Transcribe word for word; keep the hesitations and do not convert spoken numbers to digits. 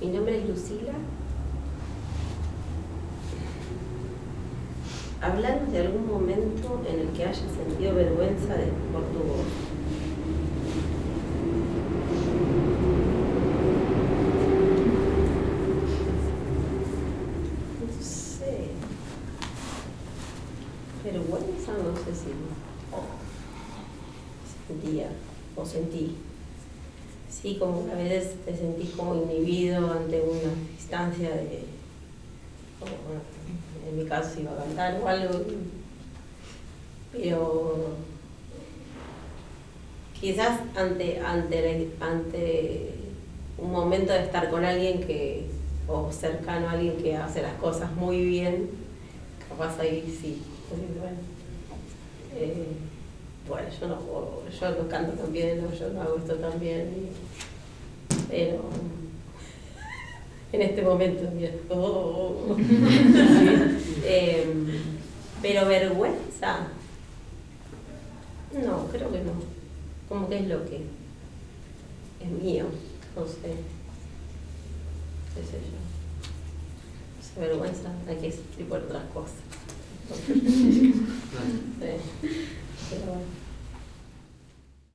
Mi nombre es Lucila. Hablando de algún momento en el que hayas sentido vergüenza de, por tu voz. No sé. Vergüenza, no sé si sentía o sentí. Sí, como que a veces te sentís como inhibido ante una instancia de, como, en mi caso iba a cantar o algo, pero quizás ante, ante, ante un momento de estar con alguien que, o cercano a alguien que hace las cosas muy bien, capaz ahí sí, bueno, eh, bueno, yo no, yo no canto tan bien, o yo no hago esto tan bien, pero en este momento, oh, oh, oh. Sí. eh, pero vergüenza, no, creo que no, como que es lo que es mío, no sé, qué sé yo, no sé, vergüenza, hay que sentir por otras cosas. Sí. Pero bueno.